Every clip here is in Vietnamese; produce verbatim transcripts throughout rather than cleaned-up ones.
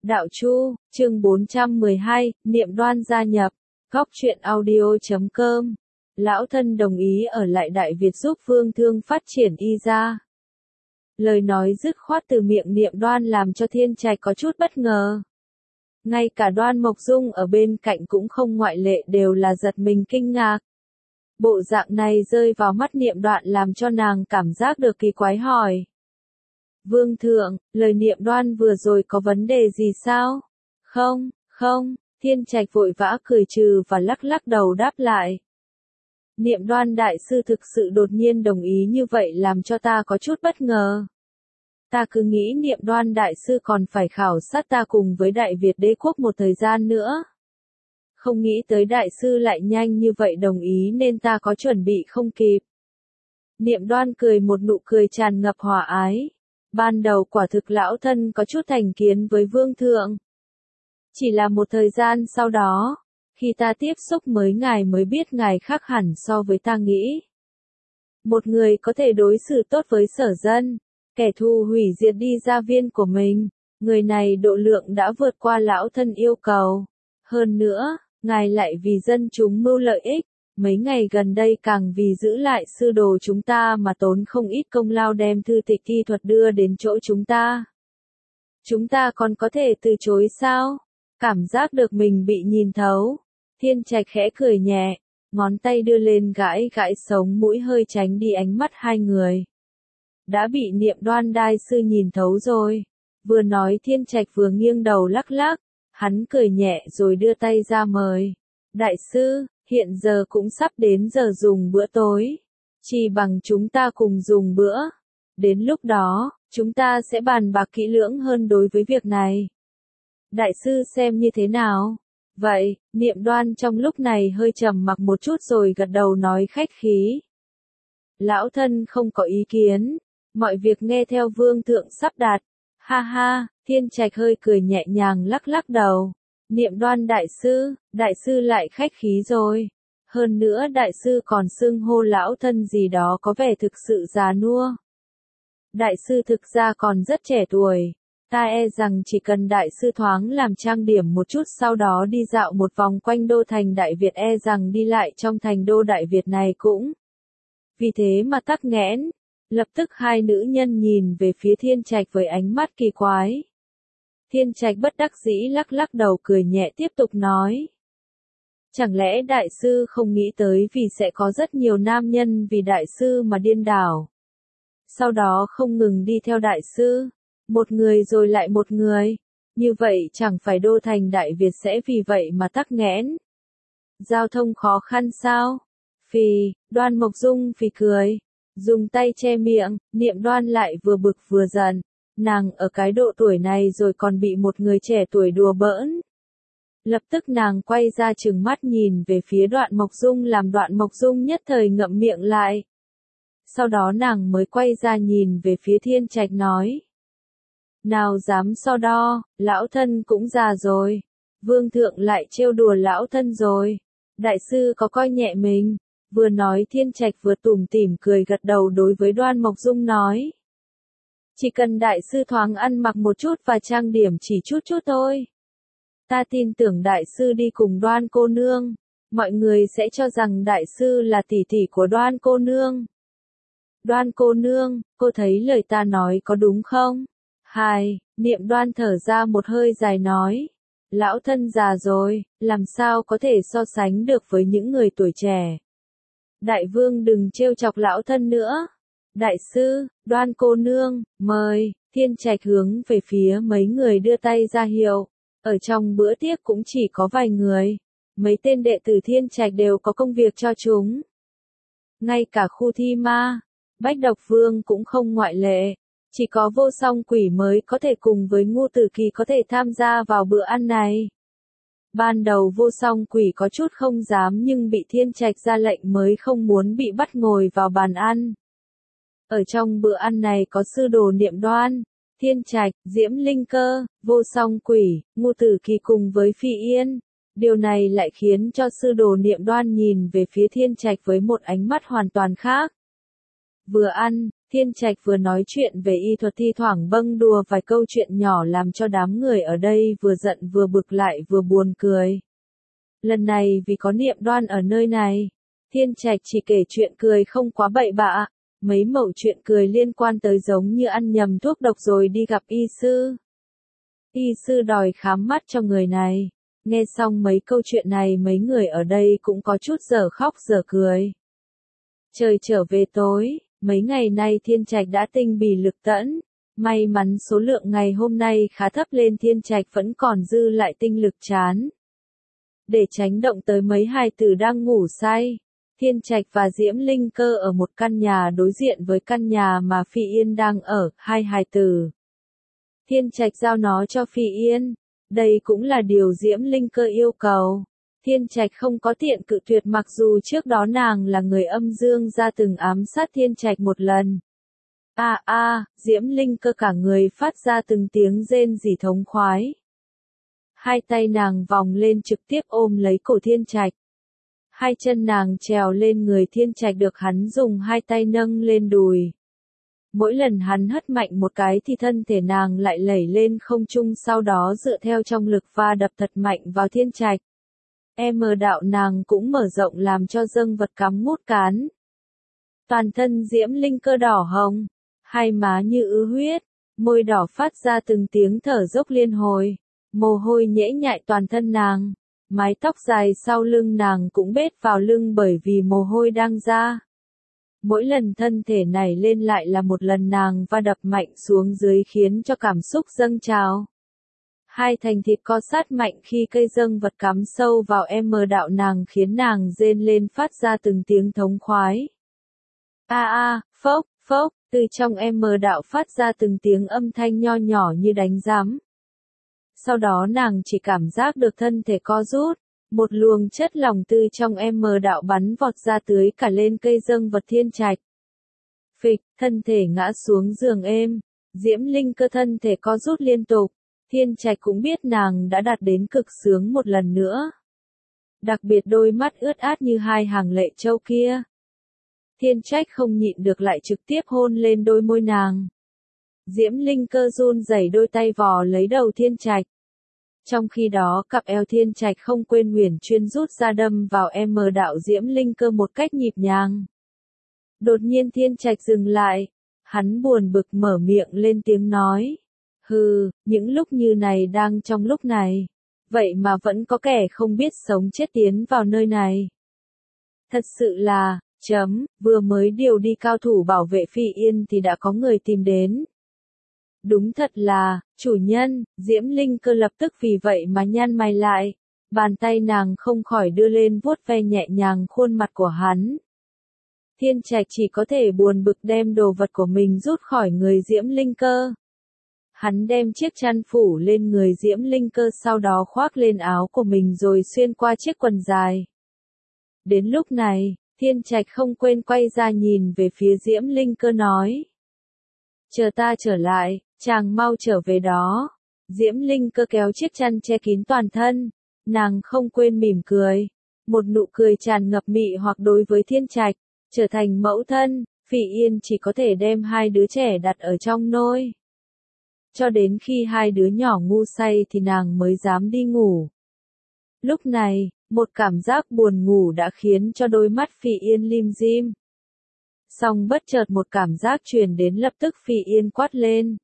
Đạo Chu, chương bốn trăm mười hai, Niệm Đoan gia nhập, góc truyện audio chấm com. Lão thân đồng ý ở lại Đại Việt giúp Vương Thương phát triển y gia. Lời nói dứt khoát từ miệng Niệm Đoan làm cho Thiên Trạch có chút bất ngờ. Ngay cả Đoan Mộc Dung ở bên cạnh cũng không ngoại lệ, đều là giật mình kinh ngạc. Bộ dạng này rơi vào mắt Niệm Đoan làm cho nàng cảm giác được kỳ quái, hỏi. Vương thượng, lời Niệm Đoan vừa rồi có vấn đề gì sao? Không, không, Thiên Trạch vội vã cười trừ và lắc lắc đầu đáp lại. Niệm Đoan đại sư thực sự đột nhiên đồng ý như vậy làm cho ta có chút bất ngờ. Ta cứ nghĩ Niệm Đoan đại sư còn phải khảo sát ta cùng với Đại Việt đế quốc một thời gian nữa. Không nghĩ tới đại sư lại nhanh như vậy đồng ý nên ta có chuẩn bị không kịp. Niệm Đoan cười một nụ cười tràn ngập hòa ái. Ban đầu quả thực lão thân có chút thành kiến với Vương thượng. Chỉ là một thời gian sau đó, khi ta tiếp xúc mới ngài mới biết ngài khác hẳn so với ta nghĩ. Một người có thể đối xử tốt với sở dân, kẻ thù hủy diệt đi gia viên của mình, người này độ lượng đã vượt qua lão thân yêu cầu. Hơn nữa, ngài lại vì dân chúng mưu lợi ích, mấy ngày gần đây càng vì giữ lại sư đồ chúng ta mà tốn không ít công lao đem thư tịch y thuật đưa đến chỗ chúng ta. Chúng ta còn có thể từ chối sao? Cảm giác được mình bị nhìn thấu. Thiên Trạch khẽ cười nhẹ, ngón tay đưa lên gãi gãi sống mũi hơi tránh đi ánh mắt hai người. Đã bị Niệm Đoan đại sư nhìn thấu rồi. Vừa nói Thiên Trạch vừa nghiêng đầu lắc lắc, hắn cười nhẹ rồi đưa tay ra mời. Đại sư, hiện giờ cũng sắp đến giờ dùng bữa tối. Chỉ bằng chúng ta cùng dùng bữa. Đến lúc đó, chúng ta sẽ bàn bạc kỹ lưỡng hơn đối với việc này. Đại sư xem như thế nào? Vậy, Niệm Đoan trong lúc này hơi trầm mặc một chút rồi gật đầu nói khách khí. Lão thân không có ý kiến, mọi việc nghe theo Vương thượng sắp đặt. Ha ha, Thiên Trạch hơi cười nhẹ nhàng lắc lắc đầu. Niệm Đoan đại sư, đại sư lại khách khí rồi. Hơn nữa đại sư còn xưng hô lão thân gì đó có vẻ thực sự già nua. Đại sư thực ra còn rất trẻ tuổi. Ta e rằng chỉ cần đại sư thoáng làm trang điểm một chút sau đó đi dạo một vòng quanh đô thành Đại Việt e rằng đi lại trong thành đô Đại Việt này cũng. Vì thế mà tắc nghẽn. Lập tức hai nữ nhân nhìn về phía Thiên Trạch với ánh mắt kỳ quái. Thiên Trạch bất đắc dĩ lắc lắc đầu cười nhẹ tiếp tục nói. Chẳng lẽ đại sư không nghĩ tới vì sẽ có rất nhiều nam nhân vì đại sư mà điên đảo. Sau đó không ngừng đi theo đại sư. Một người rồi lại một người. Như vậy chẳng phải đô thành Đại Việt sẽ vì vậy mà tắc nghẽn. Giao thông khó khăn sao? Phì, Đoan Mộc Dung phì cười. Dùng tay che miệng, Niệm Đoan lại vừa bực vừa giận. Nàng ở cái độ tuổi này rồi còn bị một người trẻ tuổi đùa bỡn. Lập tức nàng quay ra trừng mắt nhìn về phía Đoạn Mộc Dung làm Đoạn Mộc Dung nhất thời ngậm miệng lại. Sau đó nàng mới quay ra nhìn về phía Thiên Trạch nói. Nào dám so đo, lão thân cũng già rồi. Vương thượng lại trêu đùa lão thân rồi. Đại sư có coi nhẹ mình. Vừa nói Thiên Trạch vừa tủm tỉm cười gật đầu đối với Đoan Mộc Dung nói. Chỉ cần đại sư thoáng ăn mặc một chút và trang điểm chỉ chút chút thôi. Ta tin tưởng đại sư đi cùng Đoan cô nương. Mọi người sẽ cho rằng đại sư là tỷ tỷ của Đoan cô nương. Đoan cô nương, cô thấy lời ta nói có đúng không? Hai, Niệm Đoan thở ra một hơi dài nói. Lão thân già rồi, làm sao có thể so sánh được với những người tuổi trẻ. Đại vương đừng trêu chọc lão thân nữa. Đại sư, Đoan cô nương, mời. Thiên Trạch hướng về phía mấy người đưa tay ra hiệu. Ở trong bữa tiệc cũng chỉ có vài người. Mấy tên đệ tử Thiên Trạch đều có công việc cho chúng. Ngay cả khu thi ma, Bách Độc Vương cũng không ngoại lệ. Chỉ có Vô Song Quỷ mới có thể cùng với Ngô Tử Kỳ có thể tham gia vào bữa ăn này. Ban đầu Vô Song Quỷ có chút không dám nhưng bị Thiên Trạch ra lệnh mới không muốn bị bắt ngồi vào bàn ăn. Ở trong bữa ăn này có sư đồ Niệm Đoan, Thiên Trạch, Diễm Linh Cơ, Vô Song Quỷ, Ngô Tử Kỳ cùng với Phi Yên. Điều này lại khiến cho sư đồ Niệm Đoan nhìn về phía Thiên Trạch với một ánh mắt hoàn toàn khác. Vừa ăn, Thiên Trạch vừa nói chuyện về y thuật thi thoảng bâng đùa vài câu chuyện nhỏ làm cho đám người ở đây vừa giận vừa bực lại vừa buồn cười. Lần này vì có Niệm Đoan ở nơi này, Thiên Trạch chỉ kể chuyện cười không quá bậy bạ, mấy mẩu chuyện cười liên quan tới giống như ăn nhầm thuốc độc rồi đi gặp y sư. Y sư đòi khám mắt cho người này. Nghe xong mấy câu chuyện này mấy người ở đây cũng có chút dở khóc dở cười. Trời trở về tối, mấy ngày nay Thiên Trạch đã tinh bì lực tẫn. May mắn số lượng ngày hôm nay khá thấp lên Thiên Trạch vẫn còn dư lại tinh lực chán. Để tránh động tới mấy hài tử đang ngủ say, Thiên Trạch và Diễm Linh Cơ ở một căn nhà đối diện với căn nhà mà Phi Yên đang ở, hai hài tử. Thiên Trạch giao nó cho Phi Yên. Đây cũng là điều Diễm Linh Cơ yêu cầu. Thiên Trạch không có tiện cự tuyệt mặc dù trước đó nàng là người âm dương ra từng ám sát Thiên Trạch một lần. A a, à, Diễm Linh Cơ cả người phát ra từng tiếng rên rỉ thống khoái. Hai tay nàng vòng lên trực tiếp ôm lấy cổ Thiên Trạch. Hai chân nàng trèo lên người Thiên Trạch được hắn dùng hai tay nâng lên đùi. Mỗi lần hắn hất mạnh một cái thì thân thể nàng lại lẩy lên không trung sau đó dựa theo trong lực va đập thật mạnh vào Thiên Trạch. Em đạo nàng cũng mở rộng làm cho dâng vật cắm ngút cán. Toàn thân Diễm Linh Cơ đỏ hồng, hai má như ứ huyết, môi đỏ phát ra từng tiếng thở dốc liên hồi, mồ hôi nhễ nhại toàn thân nàng, mái tóc dài sau lưng nàng cũng bết vào lưng bởi vì mồ hôi đang ra. Mỗi lần thân thể này lên lại là một lần nàng va đập mạnh xuống dưới khiến cho cảm xúc dâng trào. Hai thành thịt co sát mạnh khi cây dâng vật cắm sâu vào em đạo nàng khiến nàng rên lên phát ra từng tiếng thống khoái. A a, phốc, phốc, từ trong em đạo phát ra từng tiếng âm thanh nho nhỏ như đánh giám. Sau đó nàng chỉ cảm giác được thân thể co rút, một luồng chất lỏng từ trong em đạo bắn vọt ra tưới cả lên cây dâng vật Thiên Trạch. Phịch, thân thể ngã xuống giường êm, Diễm Linh Cơ thân thể co rút liên tục, Thiên Trạch cũng biết nàng đã đạt đến cực sướng một lần nữa. Đặc biệt đôi mắt ướt át như hai hàng lệ châu kia. Thiên Trạch không nhịn được lại trực tiếp hôn lên đôi môi nàng. Diễm Linh Cơ run rẩy đôi tay vò lấy đầu Thiên Trạch. Trong khi đó cặp eo Thiên Trạch không quên huyền chuyên rút ra đâm vào em đạo Diễm Linh Cơ một cách nhịp nhàng. Đột nhiên Thiên Trạch dừng lại, hắn buồn bực mở miệng lên tiếng nói. Hừ, những lúc như này đang trong lúc này, vậy mà vẫn có kẻ không biết sống chết tiến vào nơi này. Thật sự là, chấm, vừa mới điều đi cao thủ bảo vệ Phi Yên thì đã có người tìm đến. Đúng thật là, chủ nhân, Diễm Linh Cơ lập tức vì vậy mà nhăn mày lại, bàn tay nàng không khỏi đưa lên vuốt ve nhẹ nhàng khuôn mặt của hắn. Thiên Trạch chỉ có thể buồn bực đem đồ vật của mình rút khỏi người Diễm Linh Cơ. Hắn đem chiếc chăn phủ lên người Diễm Linh Cơ sau đó khoác lên áo của mình rồi xuyên qua chiếc quần dài. Đến lúc này, Thiên Trạch không quên quay ra nhìn về phía Diễm Linh Cơ nói. Chờ ta trở lại, chàng mau trở về đó. Diễm Linh Cơ kéo chiếc chăn che kín toàn thân, nàng không quên mỉm cười. Một nụ cười tràn ngập mị hoặc đối với Thiên Trạch, trở thành mẫu thân, Phỉ Yên chỉ có thể đem hai đứa trẻ đặt ở trong nôi. Cho đến khi hai đứa nhỏ ngu say thì nàng mới dám đi ngủ. Lúc này, một cảm giác buồn ngủ đã khiến cho đôi mắt Phỉ Yên lim dim. Song bất chợt một cảm giác truyền đến lập tức Phỉ Yên quát lên.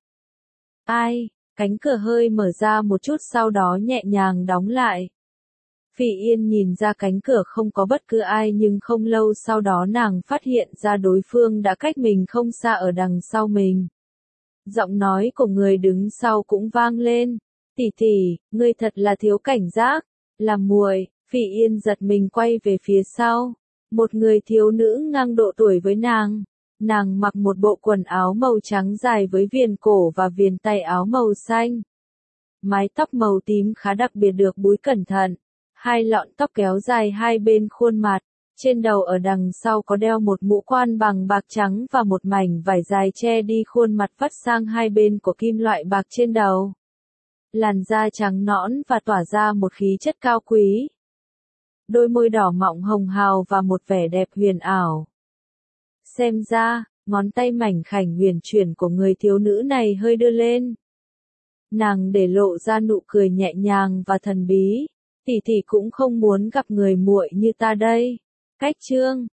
Ai, cánh cửa hơi mở ra một chút sau đó nhẹ nhàng đóng lại. Phỉ Yên nhìn ra cánh cửa không có bất cứ ai nhưng không lâu sau đó nàng phát hiện ra đối phương đã cách mình không xa ở đằng sau mình. Giọng nói của người đứng sau cũng vang lên. Tỷ tỷ, ngươi thật là thiếu cảnh giác. Làm muội, Phỉ Yên giật mình quay về phía sau. Một người thiếu nữ ngang độ tuổi với nàng. Nàng mặc một bộ quần áo màu trắng dài với viền cổ và viền tay áo màu xanh. Mái tóc màu tím khá đặc biệt được búi cẩn thận. Hai lọn tóc kéo dài hai bên khuôn mặt. Trên đầu ở đằng sau có đeo một mũ quan bằng bạc trắng và một mảnh vải dài che đi khuôn mặt vắt sang hai bên của kim loại bạc trên đầu. Làn da trắng nõn và tỏa ra một khí chất cao quý. Đôi môi đỏ mọng hồng hào và một vẻ đẹp huyền ảo. Xem ra, ngón tay mảnh khảnh huyền chuyển của người thiếu nữ này hơi đưa lên. Nàng để lộ ra nụ cười nhẹ nhàng và thần bí. Tỷ tỷ cũng không muốn gặp người muội như ta đây. Cách chương